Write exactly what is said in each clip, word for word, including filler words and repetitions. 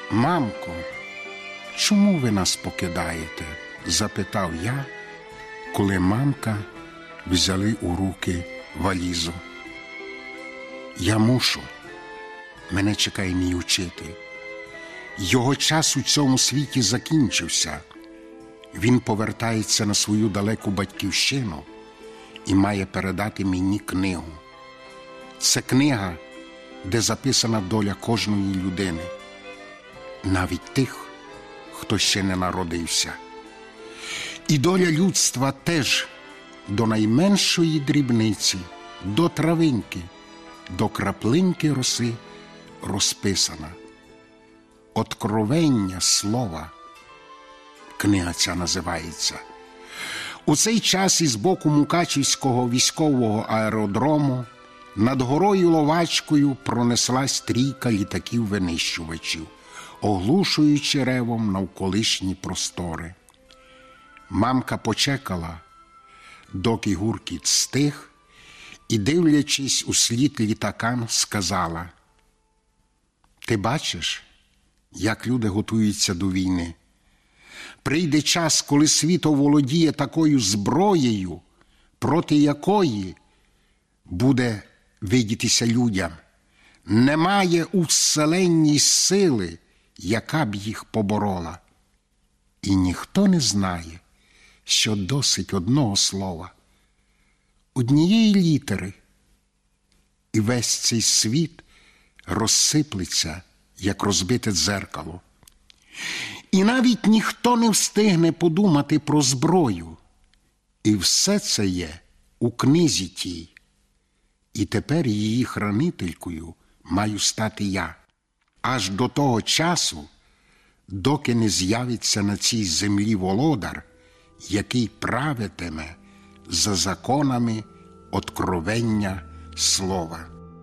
«Мамко, чому ви нас покидаєте?» – запитав я, коли мамка взяли у руки валізу. «Я мушу. Мене чекає мій учитель. Його час у цьому світі закінчився. Він повертається на свою далеку батьківщину і має передати мені книгу. Це книга, де записана доля кожної людини, навіть тих, хто ще не народився. І доля людства теж до найменшої дрібниці, до травинки, до краплинки роси розписана. Откровення слова. Книга ця називається. У цей час із боку Мукачівського військового аеродрому над горою Ловачкою пронеслась трійка літаків-винищувачів, оглушуючи ревом навколишні простори. Мамка почекала, доки гуркіт стих, і, дивлячись услід літакам, сказала: «Ти бачиш, як люди готуються до війни? Прийде час, коли світ оволодіє такою зброєю, проти якої буде видітися людям. Немає у вселенній сили, яка б їх поборола. І ніхто не знає, що досить одного слова, однієї літери, і весь цей світ розсиплеться, як розбите дзеркало. І навіть ніхто не встигне подумати про зброю. І все це є у книзі тій. І тепер її хранителькою маю стати я. Аж до того часу, доки не з'явиться на цій землі володар, який правитиме за законами откровення слова».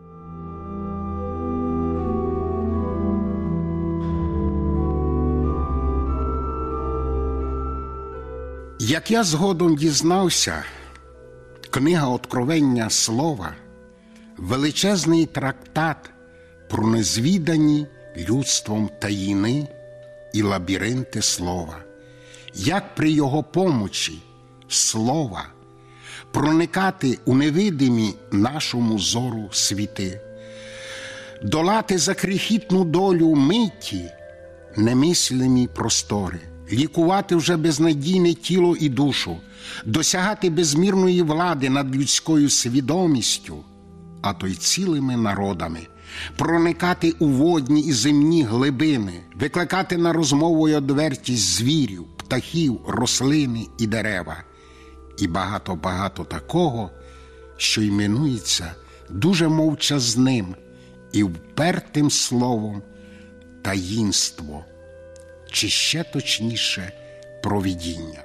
Як я згодом дізнався, книга «Откровення слова» – величезний трактат про незвідані людством таїни і лабіринти слова. Як при його помочі слова проникати у невидимі нашому зору світи, долати за крихітну долю миті немислимі простори, лікувати вже безнадійне тіло і душу, досягати безмірної влади над людською свідомістю, а то й цілими народами, проникати у водні і земні глибини, викликати на розмову й одвертість звірів, птахів, рослини і дерева. І багато-багато такого, що іменується дуже мовчазним і впертим словом таїнство, чи ще точніше провидіння.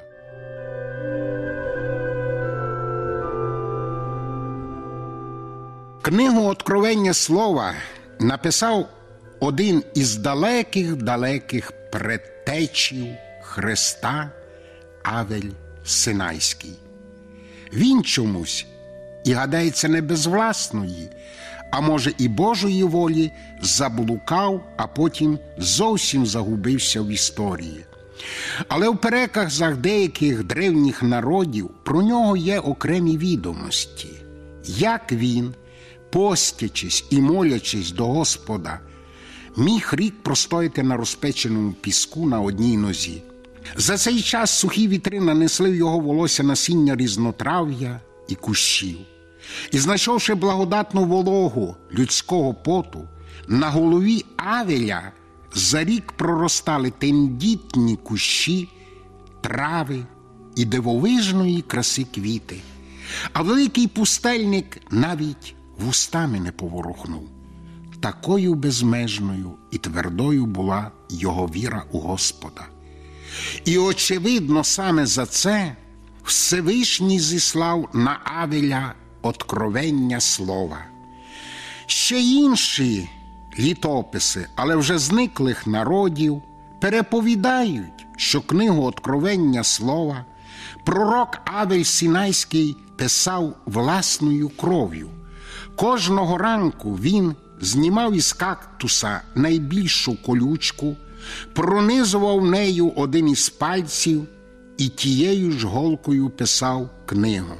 Книгу «Откровення слова» написав один із далеких-далеких предтечів Христа Авель Синайський. Він чомусь, і гадається не без власної, а може і Божої волі, заблукав, а потім зовсім загубився в історії. Але в переказах деяких древніх народів про нього є окремі відомості. Як він, постячись і молячись до Господа, міг рік простояти на розпеченому піску на одній нозі. За цей час сухі вітри нанесли в його волосся насіння різнотрав'я і кущів. І знайшовши благодатну вологу людського поту, на голові Авеля за рік проростали тендітні кущі, трави і дивовижної краси квіти. А великий пустельник навіть вустами не поворухнув. Такою безмежною і твердою була його віра у Господа. І, очевидно, саме за це Всевишній зіслав на Авеля откровення слова. Ще інші літописи, але вже зниклих народів, переповідають, що книгу «Откровення слова» пророк Авель Синайський писав власною кров'ю. Кожного ранку він знімав із кактуса найбільшу колючку, пронизував нею один із пальців і тією ж голкою писав книгу.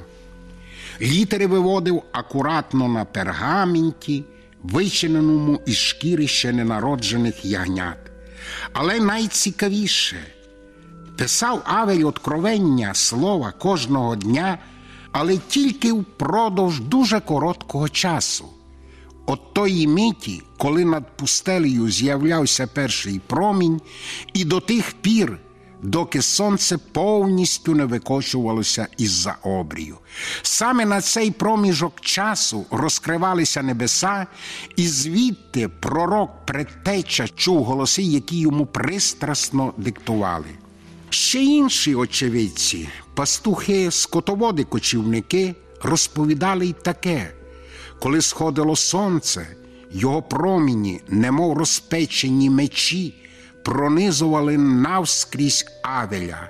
Літери виводив акуратно на пергаменті, вичиненому із шкіри ще ненароджених ягнят. Але найцікавіше – писав Авель откровення слова кожного дня, але тільки впродовж дуже короткого часу. От тої миті, коли над пустелею з'являвся перший промінь, і до тих пір, доки сонце повністю не викочувалося із-за обрію. Саме на цей проміжок часу розкривалися небеса, і звідти пророк-предтеча чув голоси, які йому пристрасно диктували. Ще інші очевидці, пастухи, скотоводи-кочівники, розповідали й таке: коли сходило сонце, його проміні, немов розпечені мечі, пронизували навскрізь Авеля.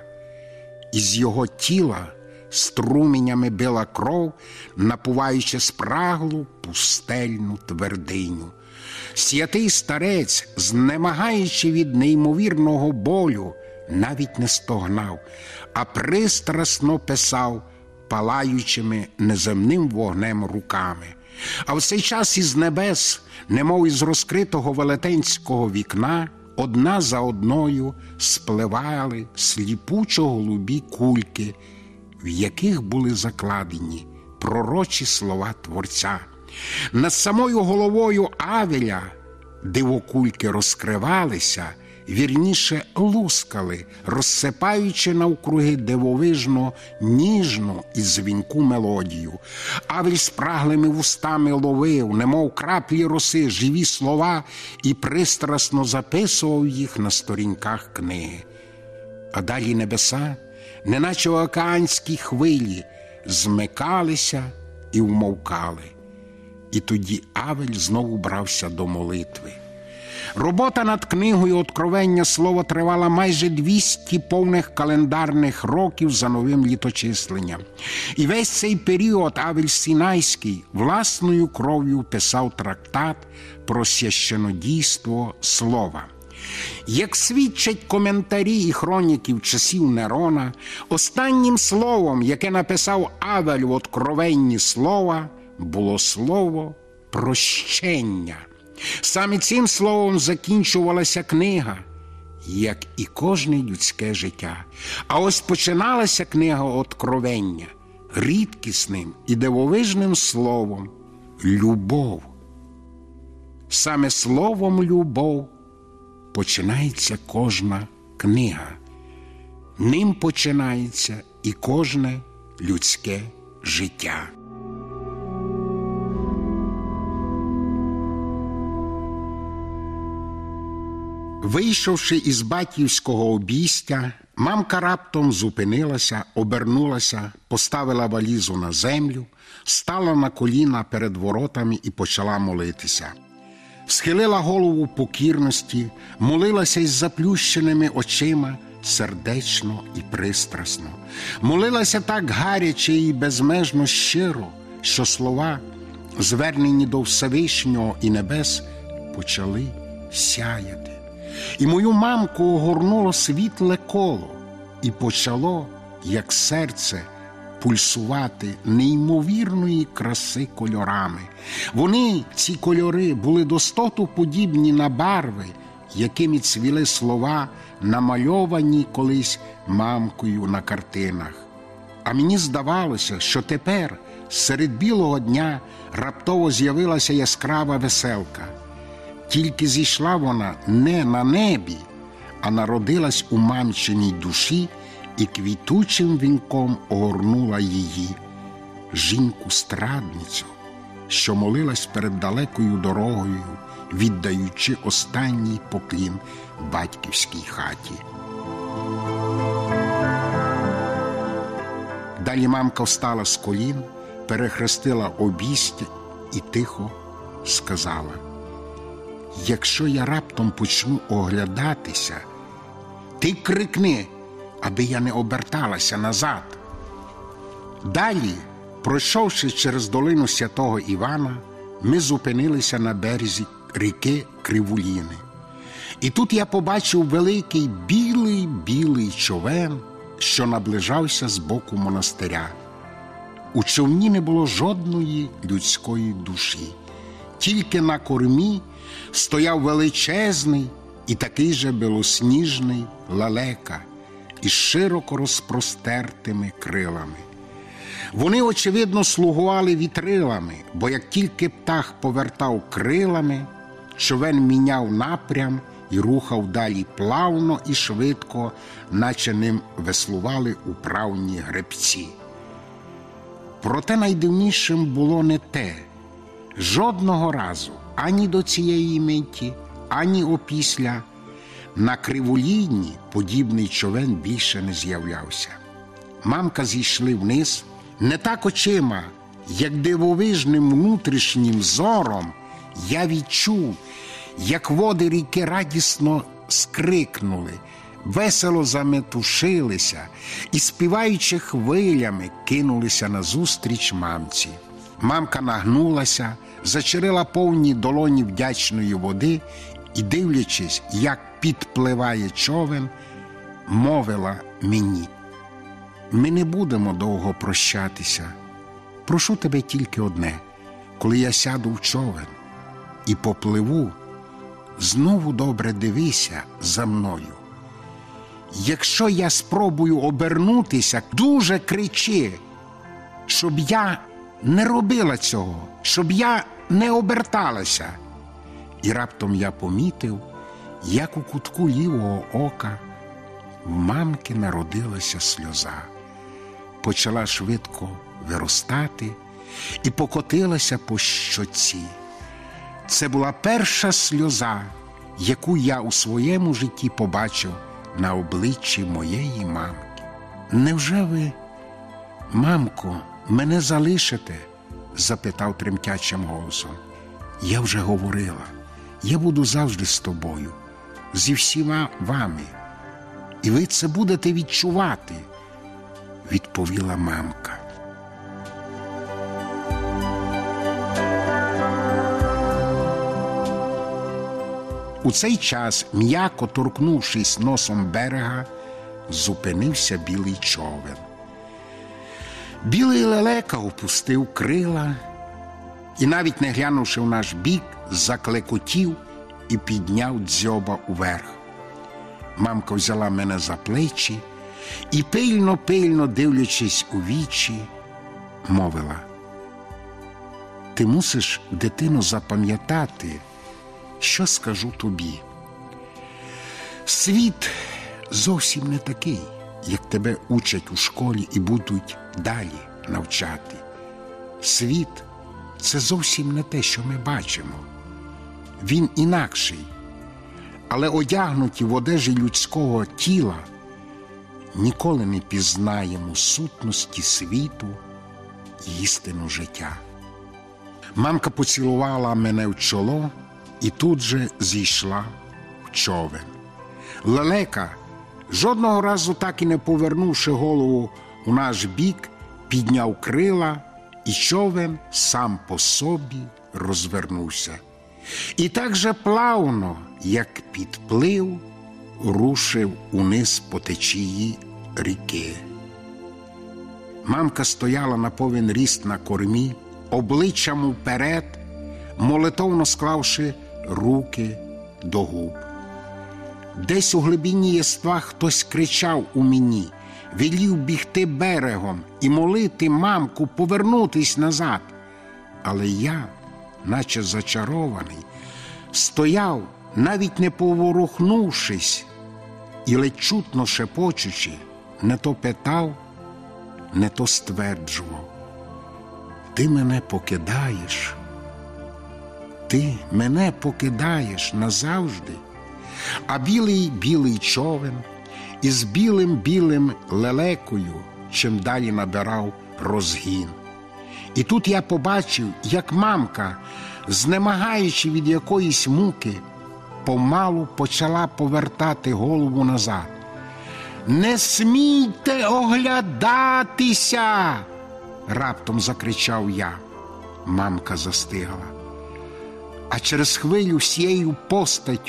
Із його тіла струменями била кров, напуваючи спраглу пустельну твердиню. Святий старець, знемагаючи від неймовірного болю, навіть не стогнав, а пристрасно писав палаючими неземним вогнем руками. А в цей час із небес, немов із розкритого велетенського вікна, одна за одною спливали сліпучо-голубі кульки, в яких були закладені пророчі слова Творця. Над самою головою Авеля дивокульки розкривалися, вірніше лускали, розсипаючи навкруги дивовижно ніжну і дзвінку мелодію. Авель спраглими вустами ловив, немов краплі роси, живі слова і пристрасно записував їх на сторінках книги. А далі небеса, неначе океанські хвилі, змикалися і вмовкали. І тоді Авель знову брався до молитви. Робота над книгою «Откровення слова» тривала майже двісті повних календарних років за новим літочисленням. І весь цей період Авель Синайський власною кров'ю писав трактат про священодійство слова. Як свідчать коментарі і хроніків часів Нерона, останнім словом, яке написав Авель в «Откровенні слова», було слово «прощення». Саме цим словом закінчувалася книга, як і кожне людське життя. А ось починалася книга «Откровення» рідкісним і дивовижним словом «любов». Саме словом «любов» починається кожна книга. Ним починається і кожне людське життя. Вийшовши із батьківського обійстя, мамка раптом зупинилася, обернулася, поставила валізу на землю, стала на коліна перед воротами і почала молитися. Схилила голову в покірності, молилася із заплющеними очима, сердечно і пристрасно. Молилася так гаряче і безмежно щиро, що слова, звернені до Всевишнього і небес, почали сяяти. І мою мамку огорнуло світле коло, і почало, як серце, пульсувати неймовірної краси кольорами. Вони, ці кольори, були достоту подібні на барви, якими цвіли слова, намальовані колись мамкою на картинах. А мені здавалося, що тепер, серед білого дня, раптово з'явилася яскрава веселка. Тільки зійшла вона не на небі, а народилась у мамчиній душі і квітучим вінком огорнула її, жінку-страдницю, що молилась перед далекою дорогою, віддаючи останній поклін батьківській хаті. Далі мамка встала з колін, перехрестила обійстя і тихо сказала: «Якщо я раптом почну оглядатися, ти крикни, аби я не оберталася назад». Далі, пройшовши через долину Святого Івана, ми зупинилися на березі ріки Кривуліни. І тут я побачив великий білий-білий човен, що наближався з боку монастиря. У човні не було жодної людської душі. Тільки на кормі стояв величезний і такий же білосніжний лелека із широко розпростертими крилами. Вони, очевидно, слугували вітрилами, бо як тільки птах повертав крилами, човен міняв напрям і рухав далі плавно і швидко, наче ним веслували управні гребці. Проте найдивнішим було не те. Жодного разу, ані до цієї миті, ані опісля, на криволінні подібний човен більше не з'являвся. Мамка зійшли вниз, не так очима, як дивовижним внутрішнім зором я відчув, як води ріки радісно скрикнули, весело заметушилися і, співаючи хвилями, кинулися назустріч мамці. Мамка нагнулася, зачерила повні долоні вдячної води і, дивлячись, як підпливає човен, мовила мені: «Ми не будемо довго прощатися. Прошу тебе тільки одне: коли я сяду в човен і попливу, знову добре дивися за мною. Якщо я спробую обернутися, дуже кричи, щоб я не робила цього, щоб я не оберталася». І раптом я помітив, як у кутку лівого ока в мамки народилася сльоза. Почала швидко виростати і покотилася по щоці. Це була перша сльоза, яку я у своєму житті побачив на обличчі моєї мамки. «Невже ви, мамко, мене залишите?» – запитав тремтячим голосом. «Я вже говорила, я буду завжди з тобою, зі всіма вами, і ви це будете відчувати», – відповіла мамка. У цей час, м'яко торкнувшись носом берега, зупинився білий човен. Білий лелека опустив крила і, навіть не глянувши в наш бік, заклекотів і підняв дзьоба уверх. Мамка взяла мене за плечі і, пильно-пильно дивлячись у вічі, мовила: «Ти мусиш, дитино, запам'ятати, що скажу тобі. Світ зовсім не такий, як тебе учать у школі і будуть далі навчати. Світ – це зовсім не те, що ми бачимо. Він інакший, але одягнуті в одежі людського тіла ніколи не пізнаємо сутності світу і істину життя». Мамка поцілувала мене в чоло і тут же зійшла в човен. Лелека, жодного разу так і не повернувши голову у наш бік, підняв крила, і човен сам по собі розвернувся. І так же плавно, як підплив, рушив униз по течії ріки. Мамка стояла на повен ріст на кормі, обличчям вперед, молитовно склавши руки до губ. Десь у глибині єства хтось кричав у мені, велів бігти берегом і молити мамку повернутись назад. Але я, наче зачарований, стояв, навіть не поворухнувшись, і ледь чутно шепочучи, не то питав, не то стверджував: «Ти мене покидаєш, ти мене покидаєш назавжди». А білий-білий човен із білим-білим лелекою чим далі набирав розгін. І тут я побачив, як мамка, знемагаючи від якоїсь муки, помалу почала повертати голову назад. «Не смійте оглядатися!» – раптом закричав я. Мамка застигла. А через хвилю всією постаттю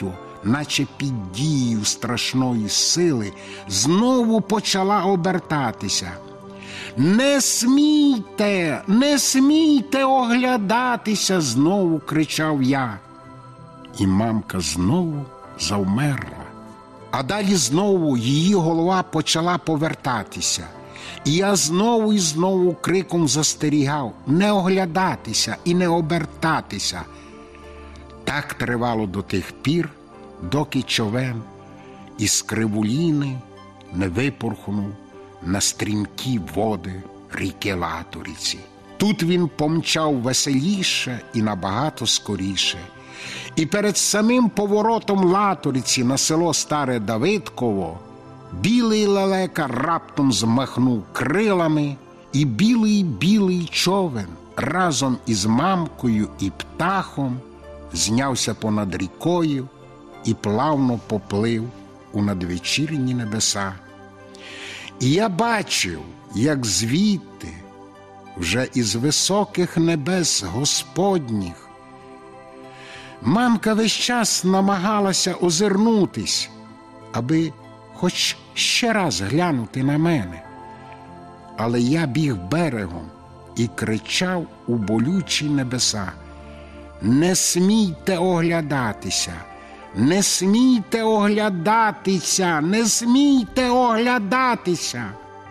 наче під дією страшної сили, знову почала обертатися. «Не смійте, не смійте оглядатися!» – знову кричав я. І мамка знову завмерла. А далі знову її голова почала повертатися. І я знову і знову криком застерігав не оглядатися і не обертатися. Так тривало до тих пір, доки човен із Кривуліни не випорхнув на стрімкі води ріки Латориці. Тут він помчав веселіше і набагато скоріше. І перед самим поворотом Латориці на село Старе Давидково білий лелека раптом змахнув крилами, і білий-білий човен разом із мамкою і птахом знявся понад рікою і плавно поплив у надвечірні небеса. І я бачив, як звідти, вже із високих небес Господніх, мамка весь час намагалася озирнутись, аби хоч ще раз глянути на мене. Але я біг берегом і кричав у болючі небеса: «Не смійте оглядатися! Не смійте оглядатися! Не смійте оглядатися!»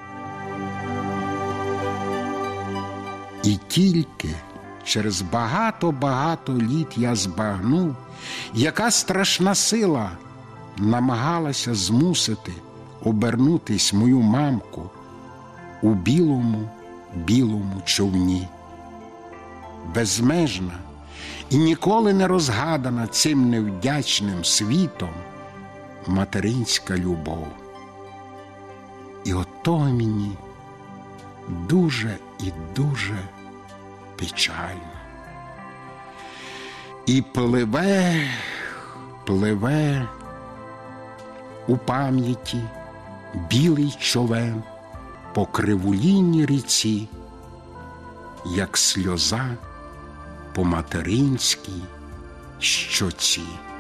І тільки через багато-багато літ я збагнув, яка страшна сила намагалася змусити обернутись мою мамку у білому-білому човні. Безмежна і ніколи не розгадана цим невдячним світом материнська любов. І ото мені дуже і дуже печально. І пливе, пливе у пам'яті білий човен по Кривулінній ріці, як сльоза по материнській щоці.